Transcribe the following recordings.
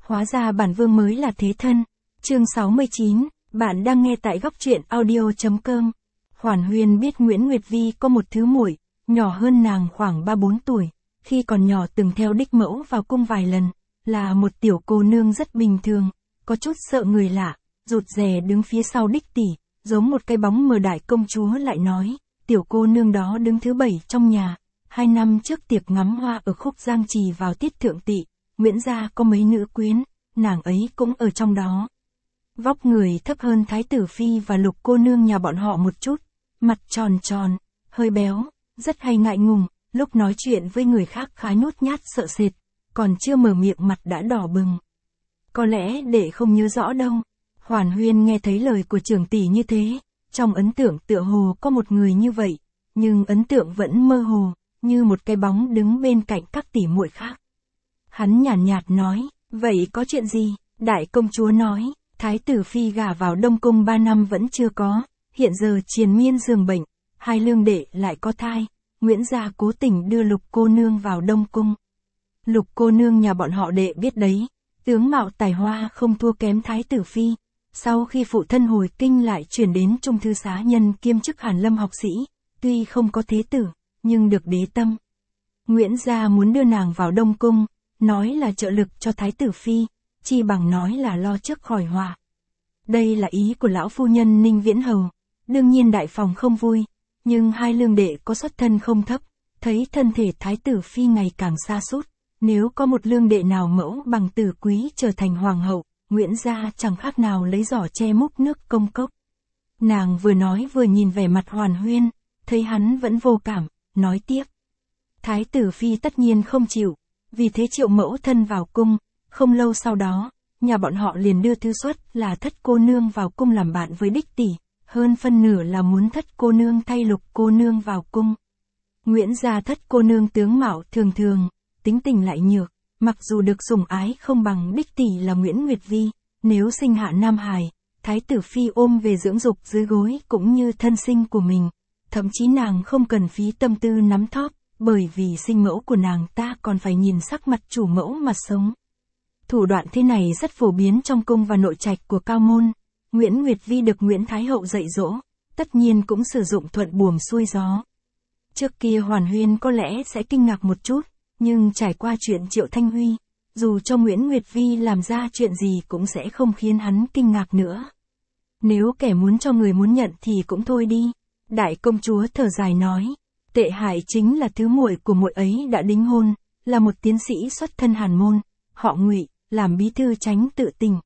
Hóa ra bản vương mới là thế thân. Chương 69, bạn đang nghe tại góc truyện audio.com. Hoàn Huyên biết Nguyễn Nguyệt Vi có một thứ muội, nhỏ hơn nàng khoảng 3-4 tuổi, khi còn nhỏ từng theo đích mẫu vào cung vài lần, là một tiểu cô nương rất bình thường, có chút sợ người lạ, rụt rè đứng phía sau đích tỷ, giống một cái bóng mờ. Đại công chúa lại nói, tiểu cô nương đó đứng thứ 7 trong nhà, 2 năm trước tiệc ngắm hoa ở Khúc Giang Trì vào tiết thượng tỵ, Nguyễn gia có mấy nữ quyến, nàng ấy cũng ở trong đó. Vóc người thấp hơn Thái tử Phi và Lục cô nương nhà bọn họ một chút, mặt tròn tròn, hơi béo, rất hay ngại ngùng, lúc nói chuyện với người khác khá nhút nhát sợ sệt, còn chưa mở miệng mặt đã đỏ bừng. Có lẽ đệ không nhớ rõ đâu. Hoàn Huyên nghe thấy lời của trưởng tỷ như thế, trong ấn tượng tựa hồ có một người như vậy, nhưng ấn tượng vẫn mơ hồ, như một cái bóng đứng bên cạnh các tỷ muội khác. Hắn nhàn nhạt nói, vậy có chuyện gì? Đại công chúa nói, Thái tử Phi gả vào Đông Cung 3 năm vẫn chưa có, hiện giờ triền miên giường bệnh, hai lương đệ lại có thai, Nguyễn gia cố tình đưa Lục cô nương vào Đông Cung. Lục cô nương nhà bọn họ đệ biết đấy, tướng mạo tài hoa không thua kém Thái tử Phi, sau khi phụ thân hồi kinh lại chuyển đến Trung thư xá nhân kiêm chức Hàn Lâm học sĩ, tuy không có thế tử, nhưng được đế tâm. Nguyễn gia muốn đưa nàng vào Đông Cung, nói là trợ lực cho Thái tử Phi, chi bằng nói là lo trước khỏi họa. Đây là ý của lão phu nhân Ninh Viễn Hầu, đương nhiên đại phòng không vui, nhưng hai lương đệ có xuất thân không thấp, thấy thân thể Thái tử Phi ngày càng sa sút, nếu có một lương đệ nào mẫu bằng tử quý trở thành hoàng hậu, Nguyễn gia chẳng khác nào lấy giỏ che múc nước công cốc. Nàng vừa nói vừa nhìn vẻ mặt Hoàn Huyên, thấy hắn vẫn vô cảm, nói tiếp. Thái tử Phi tất nhiên không chịu, vì thế triệu mẫu thân vào cung, không lâu sau đó, nhà bọn họ liền đưa thư xuất là Thất cô nương vào cung làm bạn với đích tỷ, hơn phân nửa là muốn Thất cô nương thay Lục cô nương vào cung. Nguyễn gia Thất cô nương tướng mạo thường thường, tính tình lại nhược, mặc dù được sủng ái không bằng đích tỷ là Nguyễn Nguyệt Vi, nếu sinh hạ nam hài, Thái tử Phi ôm về dưỡng dục dưới gối cũng như thân sinh của mình, thậm chí nàng không cần phí tâm tư nắm thóp, bởi vì sinh mẫu của nàng ta còn phải nhìn sắc mặt chủ mẫu mà sống. Thủ đoạn thế này rất phổ biến trong cung và nội trạch của cao môn. Nguyễn Nguyệt Vi được Nguyễn Thái Hậu dạy dỗ, tất nhiên cũng sử dụng thuận buồm xuôi gió. Trước kia Hoàn Huyên có lẽ sẽ kinh ngạc một chút, nhưng trải qua chuyện Triệu Thanh Huy, dù cho Nguyễn Nguyệt Vi làm ra chuyện gì cũng sẽ không khiến hắn kinh ngạc nữa. Nếu kẻ muốn cho người muốn nhận thì cũng thôi đi. Đại công chúa thở dài nói, tệ hại chính là thứ muội của muội ấy đã đính hôn, là một tiến sĩ xuất thân Hàn môn, họ Ngụy, làm bí thư Chánh Tự Tỉnh.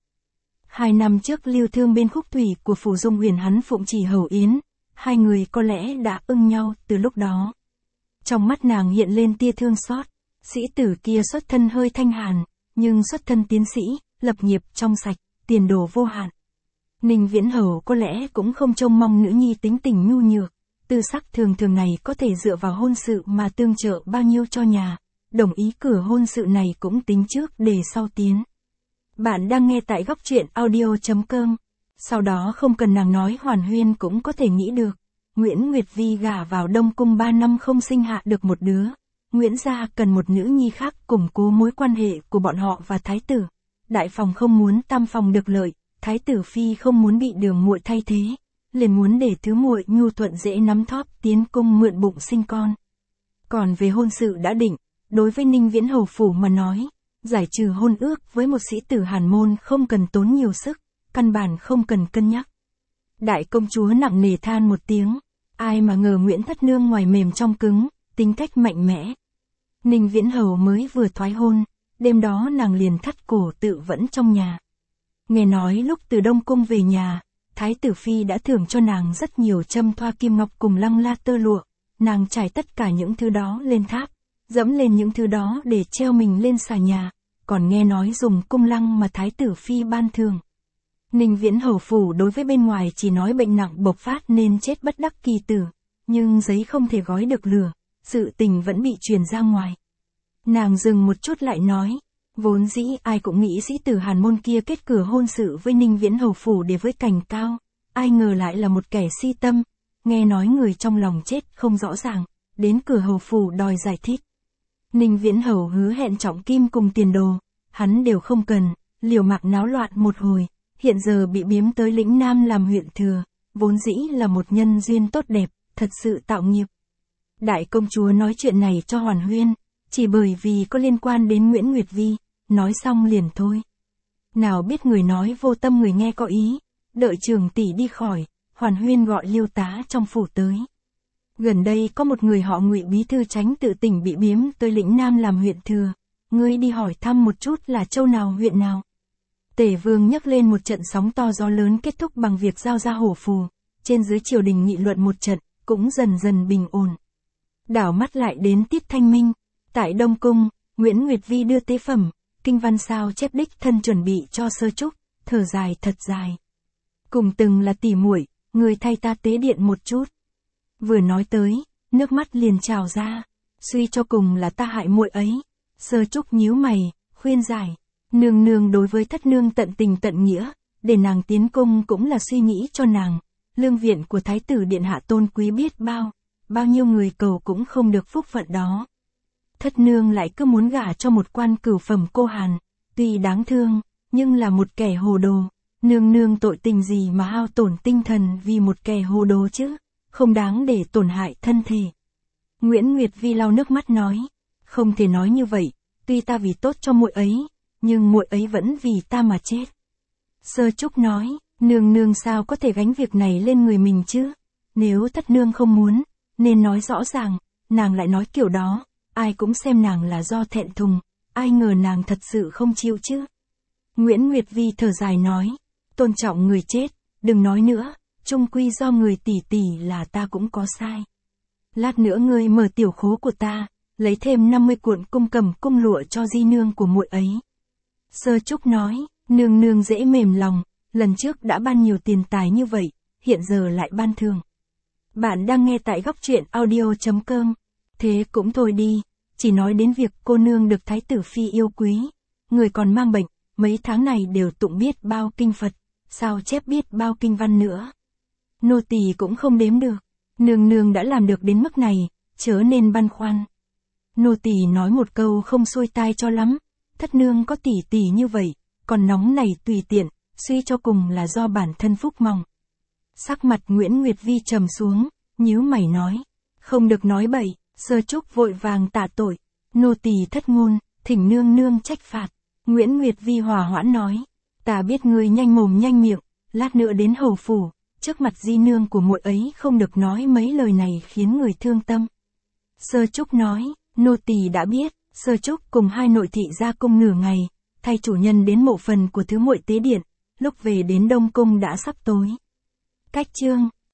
2 năm trước lưu thương bên khúc thủy của phủ Dung Huyền hắn phụng chỉ hầu yến, hai người có lẽ đã ưng nhau từ lúc đó. Trong mắt nàng hiện lên tia thương xót, sĩ tử kia xuất thân hơi thanh hàn, nhưng xuất thân tiến sĩ, lập nghiệp trong sạch, tiền đồ vô hạn. Ninh Viễn Hầu có lẽ cũng không trông mong nữ nhi tính tình nhu nhược, tư sắc thường thường này có thể dựa vào hôn sự mà tương trợ bao nhiêu cho nhà, đồng ý cửa hôn sự này cũng tính trước để sau tiến. Bạn đang nghe tại góc truyện audio.com. Sau đó không cần nàng nói Hoàn Huyên cũng có thể nghĩ được. Nguyễn Nguyệt Vi gả vào Đông Cung 3 năm không sinh hạ được một đứa. Nguyễn gia cần một nữ nhi khác củng cố mối quan hệ của bọn họ và Thái tử. Đại phòng không muốn tam phòng được lợi, Thái tử Phi không muốn bị đường muội thay thế, liền muốn để thứ muội nhu thuận dễ nắm thóp tiến cung mượn bụng sinh con. Còn về hôn sự đã định, đối với Ninh Viễn Hầu phủ mà nói, giải trừ hôn ước với một sĩ tử Hàn môn không cần tốn nhiều sức, căn bản không cần cân nhắc. Đại công chúa nặng nề than một tiếng, ai mà ngờ Nguyễn thất nương ngoài mềm trong cứng, tính cách mạnh mẽ. Ninh Viễn Hầu mới vừa thoái hôn, đêm đó nàng liền thắt cổ tự vẫn trong nhà. Nghe nói lúc từ Đông Cung về nhà, Thái tử Phi đã thưởng cho nàng rất nhiều châm thoa kim ngọc cùng lăng la tơ lụa, nàng trải tất cả những thứ đó lên tháp, dẫm lên những thứ đó để treo mình lên xà nhà, còn nghe nói dùng cung lăng mà Thái tử Phi ban thưởng. Ninh Viễn Hầu phủ đối với bên ngoài chỉ nói bệnh nặng bộc phát nên chết bất đắc kỳ tử, nhưng giấy không thể gói được lửa, sự tình vẫn bị truyền ra ngoài. Nàng dừng một chút lại nói, vốn dĩ ai cũng nghĩ sĩ tử Hàn môn kia kết cửa hôn sự với Ninh Viễn Hầu phủ để với Cảnh Cao, ai ngờ lại là một kẻ si tâm, nghe nói người trong lòng chết không rõ ràng, đến cửa hầu phủ đòi giải thích. Ninh Viễn Hầu hứa hẹn trọng kim cùng tiền đồ, hắn đều không cần, liều mạng náo loạn một hồi, hiện giờ bị biếm tới lĩnh Nam làm huyện thừa, vốn dĩ là một nhân duyên tốt đẹp, thật sự tạo nghiệp. Đại công chúa nói chuyện này cho Hoàn Huyên, chỉ bởi vì có liên quan đến Nguyễn Nguyệt Vi, nói xong liền thôi. Nào biết người nói vô tâm người nghe có ý, đợi trường tỷ đi khỏi, Hoàn Huyên gọi Liêu tá trong phủ tới. Gần đây có một người họ Ngụy bí thư Chánh Tự tỉnh bị biếm tới lĩnh Nam làm huyện thừa, ngươi đi hỏi thăm một chút là châu nào huyện nào. Tể Vương nhấc lên một trận sóng to gió lớn kết thúc bằng việc giao ra hổ phù, trên dưới triều đình nghị luận một trận, cũng dần dần bình ổn. Đảo mắt lại đến tiết Thanh Minh, tại Đông Cung, Nguyễn Nguyệt Vi đưa tế phẩm, kinh văn sao chép đích thân chuẩn bị cho Sơ Trúc, thở dài thật dài. Cùng từng là tỉ muội, người thay ta tế điện một chút. Vừa nói tới, nước mắt liền trào ra, suy cho cùng là ta hại muội ấy. Sơ Trúc nhíu mày, khuyên giải, nương nương đối với thất nương tận tình tận nghĩa, để nàng tiến cung cũng là suy nghĩ cho nàng, lương viện của thái tử điện hạ tôn quý biết bao nhiêu người cầu cũng không được phúc phận đó. Thất nương lại cứ muốn gả cho một quan cửu phẩm cô hàn, tuy đáng thương, nhưng là một kẻ hồ đồ, nương nương tội tình gì mà hao tổn tinh thần vì một kẻ hồ đồ chứ, không đáng để tổn hại thân thể. Nguyễn Nguyệt Vi lau nước mắt nói, không thể nói như vậy, tuy ta vì tốt cho muội ấy, nhưng muội ấy vẫn vì ta mà chết. Sơ Trúc nói, nương nương sao có thể gánh việc này lên người mình chứ, nếu thất nương không muốn, nên nói rõ ràng, nàng lại nói kiểu đó, ai cũng xem nàng là do thẹn thùng, ai ngờ nàng thật sự không chịu chứ. Nguyễn Nguyệt Vi thở dài nói, tôn trọng người chết, đừng nói nữa, chung quy do người tỷ tỷ là ta cũng có sai. Lát nữa ngươi mở tiểu khố của ta, lấy thêm 50 cuộn cung cầm cung lụa cho di nương của muội ấy. Sơ Trúc nói, nương nương dễ mềm lòng, lần trước đã ban nhiều tiền tài như vậy, hiện giờ lại ban thường. Bạn đang nghe tại góc truyện audio.com. Thế cũng thôi đi, chỉ nói đến việc cô nương được thái tử phi yêu quý, người còn mang bệnh, mấy tháng này đều tụng biết bao kinh Phật, sao chép biết bao kinh văn nữa. Nô tỳ cũng không đếm được, nương nương đã làm được đến mức này, chớ nên băn khoăn. Nô tỳ nói một câu không xuôi tai cho lắm, thất nương có tỷ tỷ như vậy, còn nóng này tùy tiện, suy cho cùng là do bản thân phúc mong. Sắc mặt Nguyễn Nguyệt Vi trầm xuống, nhíu mày nói, không được nói bậy. Sơ Trúc vội vàng tạ tội, nô tỳ thất ngôn, thỉnh nương nương trách phạt. Nguyễn Nguyệt Vi hòa hoãn nói, ta biết ngươi nhanh mồm nhanh miệng, lát nữa đến hầu phủ, trước mặt di nương của muội ấy không được nói mấy lời này khiến người thương tâm. Sơ Trúc nói, nô tỳ đã biết. Sơ Trúc cùng hai nội thị ra cung nửa ngày, thay chủ nhân đến mộ phần của thứ muội tế điện, lúc về đến Đông Cung đã sắp tối. Cách chương